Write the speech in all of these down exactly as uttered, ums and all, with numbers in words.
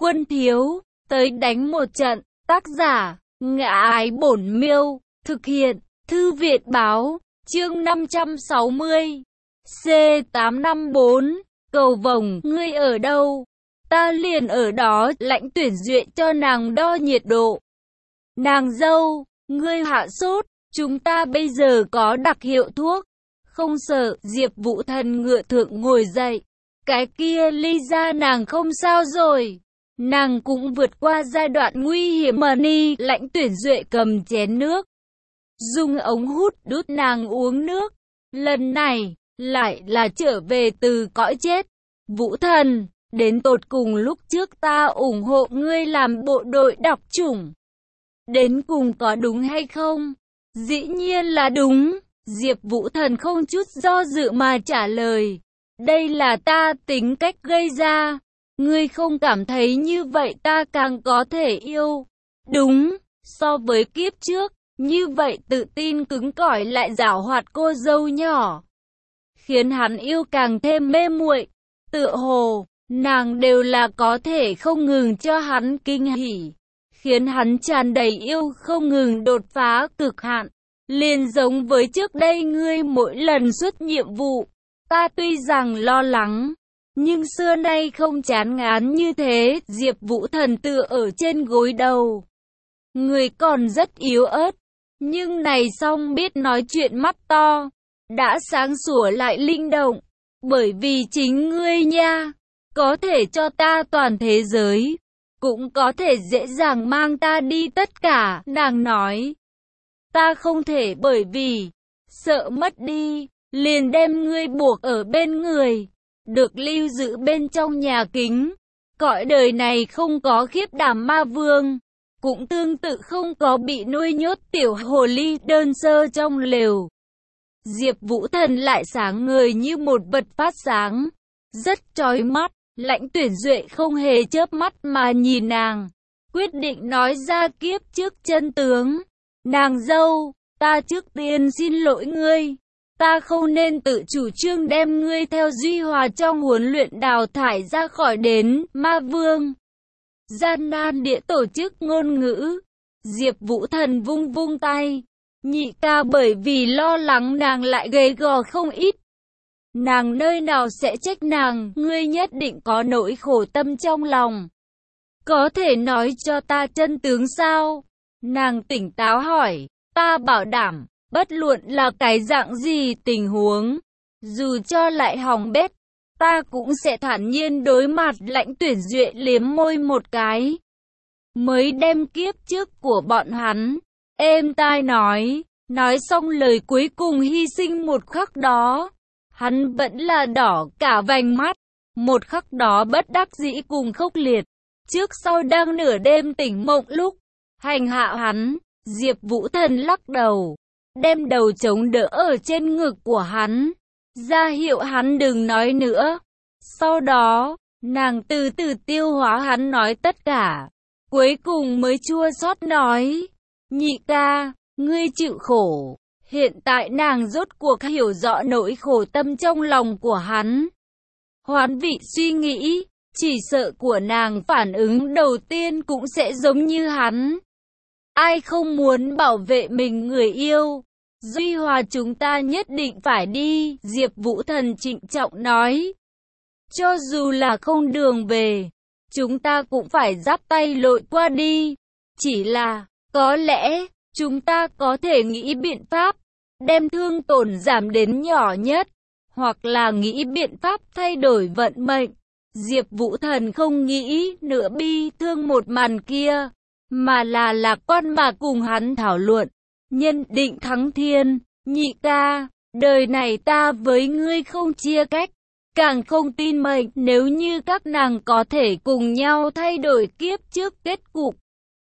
Quân thiếu, tới đánh một trận. Tác giả, Ngã Ái Bổn Miêu. Thực hiện, Thư Viện Báo. Chương năm trăm sáu mươi. C tám năm bốn. Cầu vồng, ngươi ở đâu? Ta liền ở đó. Lãnh Tuyển Duệ cho nàng đo nhiệt độ. Nàng dâu, ngươi hạ sốt, chúng ta bây giờ có đặc hiệu thuốc. Không sợ. Diệp Vũ Thần ngựa thượng ngồi dậy. Cái kia Ly Gia nàng không sao rồi. Nàng cũng vượt qua giai đoạn nguy hiểm mà ni. Lãnh Tuyển Duệ cầm chén nước, dùng ống hút đút nàng uống nước. Lần này, lại là trở về từ cõi chết. Vũ Thần, đến tột cùng lúc trước ta ủng hộ ngươi làm bộ đội đọc chủng, đến cùng có đúng hay không? Dĩ nhiên là đúng. Diệp Vũ Thần không chút do dự mà trả lời. Đây là ta tính cách gây ra. Ngươi không cảm thấy như vậy ta càng có thể yêu. Đúng, so với kiếp trước, như vậy tự tin cứng cỏi lại giảo hoạt cô dâu nhỏ, khiến hắn yêu càng thêm mê muội. Tựa hồ, nàng đều là có thể không ngừng cho hắn kinh hỉ, khiến hắn tràn đầy yêu không ngừng đột phá cực hạn. Liền giống với trước đây ngươi mỗi lần xuất nhiệm vụ, ta tuy rằng lo lắng, nhưng xưa nay không chán ngán như thế. Diệp Vũ Thần tựa ở trên gối đầu. Người còn rất yếu ớt, nhưng này xong biết nói chuyện mắt to, đã sáng sủa lại linh động. Bởi vì chính ngươi nha, có thể cho ta toàn thế giới, cũng có thể dễ dàng mang ta đi tất cả. Nàng nói, ta không thể bởi vì sợ mất đi, liền đem ngươi buộc ở bên người, được lưu giữ bên trong nhà kính. Cõi đời này không có khiếp đảm ma vương, cũng tương tự không có bị nuôi nhốt tiểu hồ ly đơn sơ trong lều. Diệp Vũ Thần lại sáng ngời như một vật phát sáng, rất chói mắt. Lãnh Tuyển Duệ không hề chớp mắt mà nhìn nàng, quyết định nói ra kiếp trước chân tướng. Nàng dâu, ta trước tiên xin lỗi ngươi. Ta không nên tự chủ trương đem ngươi theo Duy Hòa trong huấn luyện đào thải ra khỏi đến ma vương. Gian nan địa tổ chức ngôn ngữ. Diệp Vũ Thần vung vung tay. Nhị ca bởi vì lo lắng nàng lại gầy gò không ít. Nàng nơi nào sẽ trách nàng, ngươi nhất định có nỗi khổ tâm trong lòng. Có thể nói cho ta chân tướng sao? Nàng tỉnh táo hỏi. Ta bảo đảm, bất luận là cái dạng gì tình huống, dù cho lại hỏng bét, ta cũng sẽ thản nhiên đối mặt. Lãnh Tuyển Duệ liếm môi một cái, mới đem kiếp trước của bọn hắn êm tai nói. Nói xong lời cuối cùng hy sinh một khắc đó, hắn vẫn là đỏ cả vành mắt. Một khắc đó bất đắc dĩ cùng khốc liệt, trước sau đang nửa đêm tỉnh mộng lúc hành hạ hắn. Diệp Vũ Thần lắc đầu, đem đầu chống đỡ ở trên ngực của hắn, ra hiệu hắn đừng nói nữa. Sau đó, nàng từ từ tiêu hóa hắn nói tất cả, cuối cùng mới chua xót nói, nhị ca, ngươi chịu khổ. Hiện tại nàng rốt cuộc hiểu rõ nỗi khổ tâm trong lòng của hắn. Hoán vị suy nghĩ, chỉ sợ của nàng phản ứng đầu tiên cũng sẽ giống như hắn. Ai không muốn bảo vệ mình người yêu? Duy Hòa chúng ta nhất định phải đi. Diệp Vũ Thần trịnh trọng nói. Cho dù là không đường về, chúng ta cũng phải giáp tay lội qua đi. Chỉ là, có lẽ, chúng ta có thể nghĩ biện pháp, đem thương tổn giảm đến nhỏ nhất, hoặc là nghĩ biện pháp thay đổi vận mệnh. Diệp Vũ Thần không nghĩ nữa bi thương một màn kia, mà là lạc quan mà cùng hắn thảo luận. Nhân định thắng thiên, nhị ca, đời này ta với ngươi không chia cách, càng không tin mệnh. Nếu như các nàng có thể cùng nhau thay đổi kiếp trước kết cục,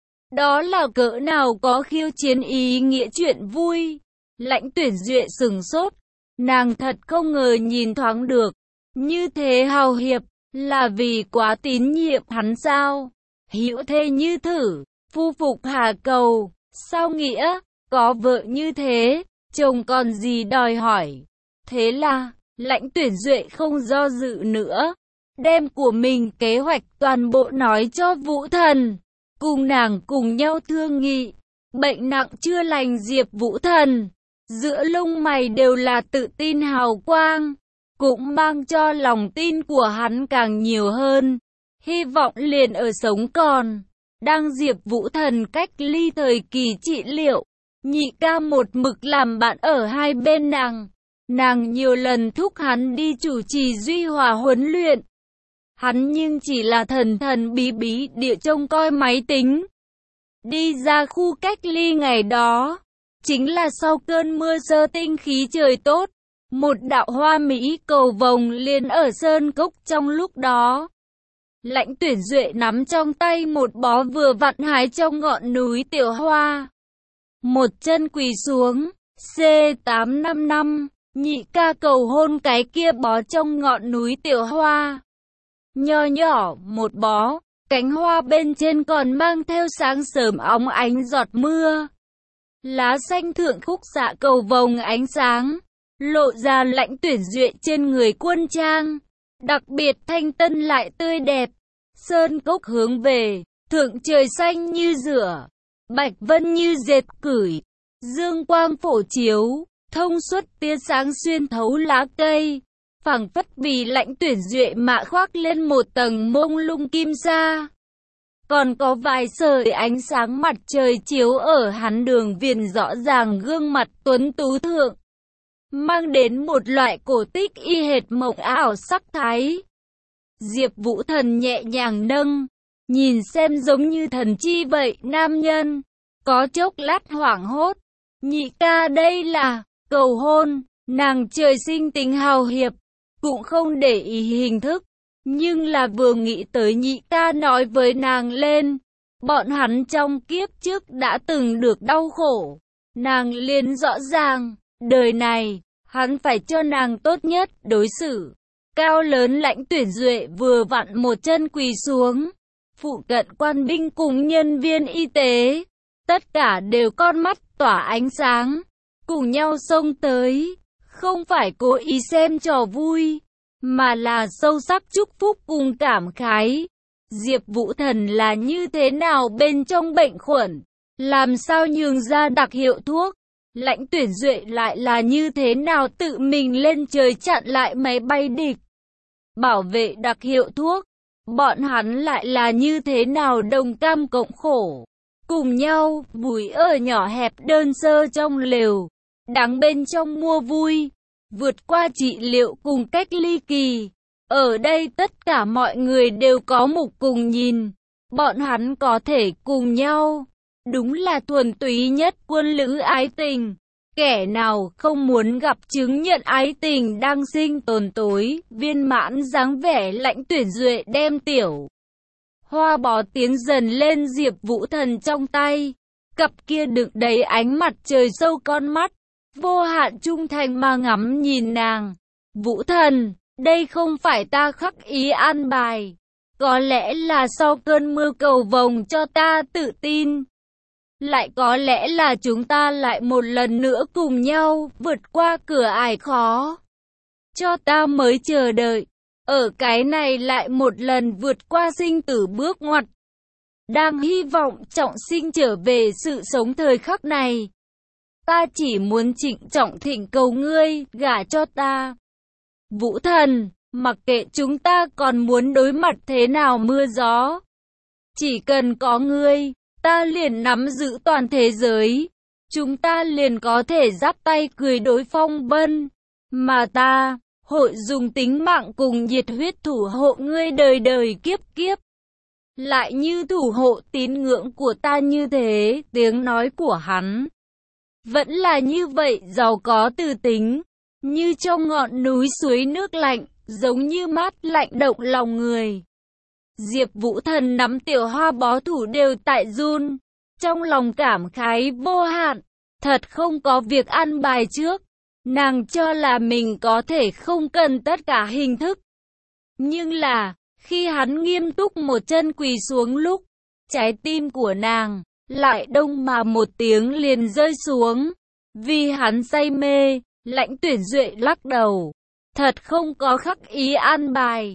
đó là cỡ nào có khiêu chiến ý nghĩa chuyện vui. Lãnh Tuyển Duệ sừng sốt, nàng thật không ngờ nhìn thoáng được như thế hào hiệp, là vì quá tín nhiệm hắn sao? Hữu thê như thử, phu phục hà cầu, sao nghĩa? Có vợ như thế, chồng còn gì đòi hỏi? Thế là, Lãnh Tuyển Duệ không do dự nữa, đem của mình kế hoạch toàn bộ nói cho Vũ Thần, cùng nàng cùng nhau thương nghị. Bệnh nặng chưa lành Diệp Vũ Thần, giữa lông mày đều là tự tin hào quang, cũng mang cho lòng tin của hắn càng nhiều hơn. Hy vọng liền ở sống còn. Đang Diệp Vũ Thần cách ly thời kỳ trị liệu, nhị ca một mực làm bạn ở hai bên nàng. Nàng nhiều lần thúc hắn đi chủ trì Duy Hòa huấn luyện. Hắn nhưng chỉ là thần thần bí bí địa trông coi máy tính. Đi ra khu cách ly ngày đó, chính là sau cơn mưa sơ tinh khí trời tốt. Một đạo hoa mỹ cầu vồng liền ở sơn cốc trong lúc đó. Lãnh Tuyển Duệ nắm trong tay một bó vừa vặn hái trong ngọn núi tiểu hoa. Một chân quỳ xuống, C tám năm năm, nhị ca cầu hôn cái kia bó trong ngọn núi tiểu hoa. Nho nhỏ một bó, cánh hoa bên trên còn mang theo sáng sớm óng ánh giọt mưa. Lá xanh thượng khúc xạ cầu vồng ánh sáng, lộ ra Lãnh Tuyển Duệ trên người quân trang, đặc biệt thanh tân lại tươi đẹp. Sơn cốc hướng về, thượng trời xanh như rửa, bạch vân như dệt cửi, dương quang phổ chiếu, thông suốt tia sáng xuyên thấu lá cây, phảng phất vì Lãnh Tuyển Duệ mạ khoác lên một tầng mông lung kim sa. Còn có vài sợi ánh sáng mặt trời chiếu ở hắn đường viền rõ ràng gương mặt tuấn tú thượng, mang đến một loại cổ tích y hệt mộng ảo sắc thái. Diệp Vũ Thần nhẹ nhàng nâng, nhìn xem giống như thần chi vậy nam nhân, có chốc lát hoảng hốt. Nhị ca đây là cầu hôn, nàng trời sinh tính hào hiệp, cũng không để ý hình thức, nhưng là vừa nghĩ tới nhị ca nói với nàng lên, bọn hắn trong kiếp trước đã từng được đau khổ, nàng liền rõ ràng, đời này, hắn phải cho nàng tốt nhất đối xử. Cao lớn Lãnh Tuyển Duệ vừa vặn một chân quỳ xuống, phụ cận quan binh cùng nhân viên y tế, tất cả đều con mắt tỏa ánh sáng, cùng nhau xông tới, không phải cố ý xem trò vui, mà là sâu sắc chúc phúc cùng cảm khái. Diệp Vũ Thần là như thế nào bên trong bệnh khuẩn, làm sao nhường ra đặc hiệu thuốc, Lãnh Tuyển Duệ lại là như thế nào tự mình lên trời chặn lại máy bay địch, bảo vệ đặc hiệu thuốc, bọn hắn lại là như thế nào đồng cam cộng khổ, cùng nhau vùi ở nhỏ hẹp đơn sơ trong lều, đắng bên trong mua vui, vượt qua trị liệu cùng cách ly kỳ. Ở đây tất cả mọi người đều có mục cùng nhìn, bọn hắn có thể cùng nhau, đúng là thuần túy nhất quân lữ ái tình. Kẻ nào không muốn gặp chứng nhận ái tình đang sinh tồn tối, viên mãn dáng vẻ Lãnh Tuyển Duệ đem tiểu hoa bó tiến dần lên Diệp Vũ Thần trong tay, cặp kia đựng đầy ánh mặt trời sâu con mắt, vô hạn trung thành mà ngắm nhìn nàng. Vũ Thần, đây không phải ta khắc ý an bài, có lẽ là sau cơn mưa cầu vồng cho ta tự tin. Lại có lẽ là chúng ta lại một lần nữa cùng nhau vượt qua cửa ải khó. Cho ta mới chờ đợi, ở cái này lại một lần vượt qua sinh tử bước ngoặt. Đang hy vọng trọng sinh trở về sự sống thời khắc này. Ta chỉ muốn trịnh trọng thỉnh cầu ngươi gả cho ta. Vũ Thần, mặc kệ chúng ta còn muốn đối mặt thế nào mưa gió, chỉ cần có ngươi, ta liền nắm giữ toàn thế giới, chúng ta liền có thể giáp tay cười đối phong vân, mà ta hội dùng tính mạng cùng nhiệt huyết thủ hộ ngươi đời đời kiếp kiếp. Lại như thủ hộ tín ngưỡng của ta như thế, tiếng nói của hắn vẫn là như vậy giàu có từ tính, như trong ngọn núi suối nước lạnh, giống như mát lạnh động lòng người. Diệp Vũ Thần nắm tiểu hoa bó thủ đều tại run, trong lòng cảm khái vô hạn, thật không có việc ăn bài trước, nàng cho là mình có thể không cần tất cả hình thức. Nhưng là, khi hắn nghiêm túc một chân quỳ xuống lúc, trái tim của nàng lại đông mà một tiếng liền rơi xuống, vì hắn say mê. Lãnh Tuyển Duệ lắc đầu, thật không có khắc ý an bài,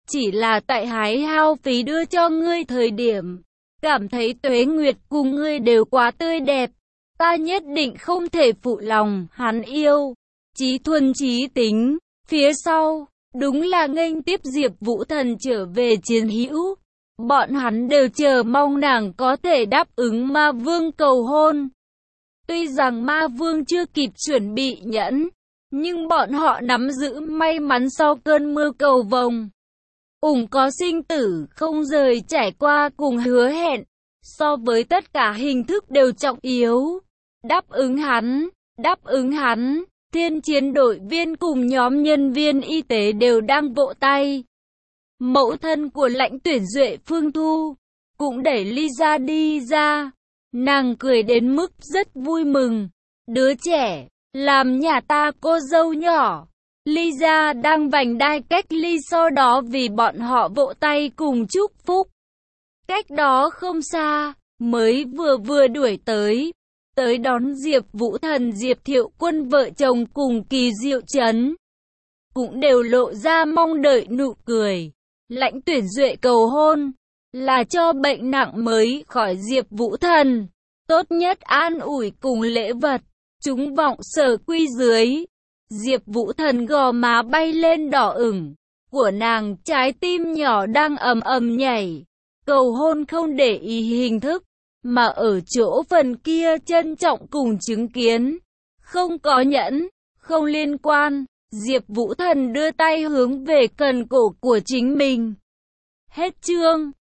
chỉ là tại hái hao phí đưa cho ngươi thời điểm, cảm thấy Tuế Nguyệt cùng ngươi đều quá tươi đẹp, ta nhất định không thể phụ lòng hắn yêu. Chí thuần chí tính, phía sau, đúng là nghênh tiếp Diệp Vũ Thần trở về chiến hữu. Bọn hắn đều chờ mong nàng có thể đáp ứng Ma Vương cầu hôn. Tuy rằng Ma Vương chưa kịp chuẩn bị nhẫn, nhưng bọn họ nắm giữ may mắn sau cơn mưa cầu vồng. Ủng có sinh tử không rời trải qua cùng hứa hẹn, so với tất cả hình thức đều trọng yếu. Đáp ứng hắn, đáp ứng hắn, thiên chiến đội viên cùng nhóm nhân viên y tế đều đang vỗ tay. Mẫu thân của Lãnh Tuyển Duệ Phương Thu cũng đẩy Lisa đi ra. Nàng cười đến mức rất vui mừng. Đứa trẻ, làm nhà ta cô dâu nhỏ. Lisa đang vành đai cách ly, sau đó vì bọn họ vỗ tay cùng chúc phúc. Cách đó không xa, mới vừa vừa đuổi tới. Tới đón Diệp Vũ Thần, Diệp Thiệu Quân vợ chồng cùng Kỳ Diệu Trấn cũng đều lộ ra mong đợi nụ cười. Lãnh Tuyển Duệ cầu hôn là cho bệnh nặng mới khỏi Diệp Vũ Thần, tốt nhất an ủi cùng lễ vật, chúng vọng sở quy dưới. Diệp Vũ Thần gò má bay lên đỏ ửng của nàng, trái tim nhỏ đang ầm ầm nhảy. Cầu hôn không để ý hình thức, mà ở chỗ phần kia trân trọng cùng chứng kiến. Không có nhẫn, không liên quan. Diệp Vũ Thần đưa tay hướng về cần cổ của chính mình. Hết chương.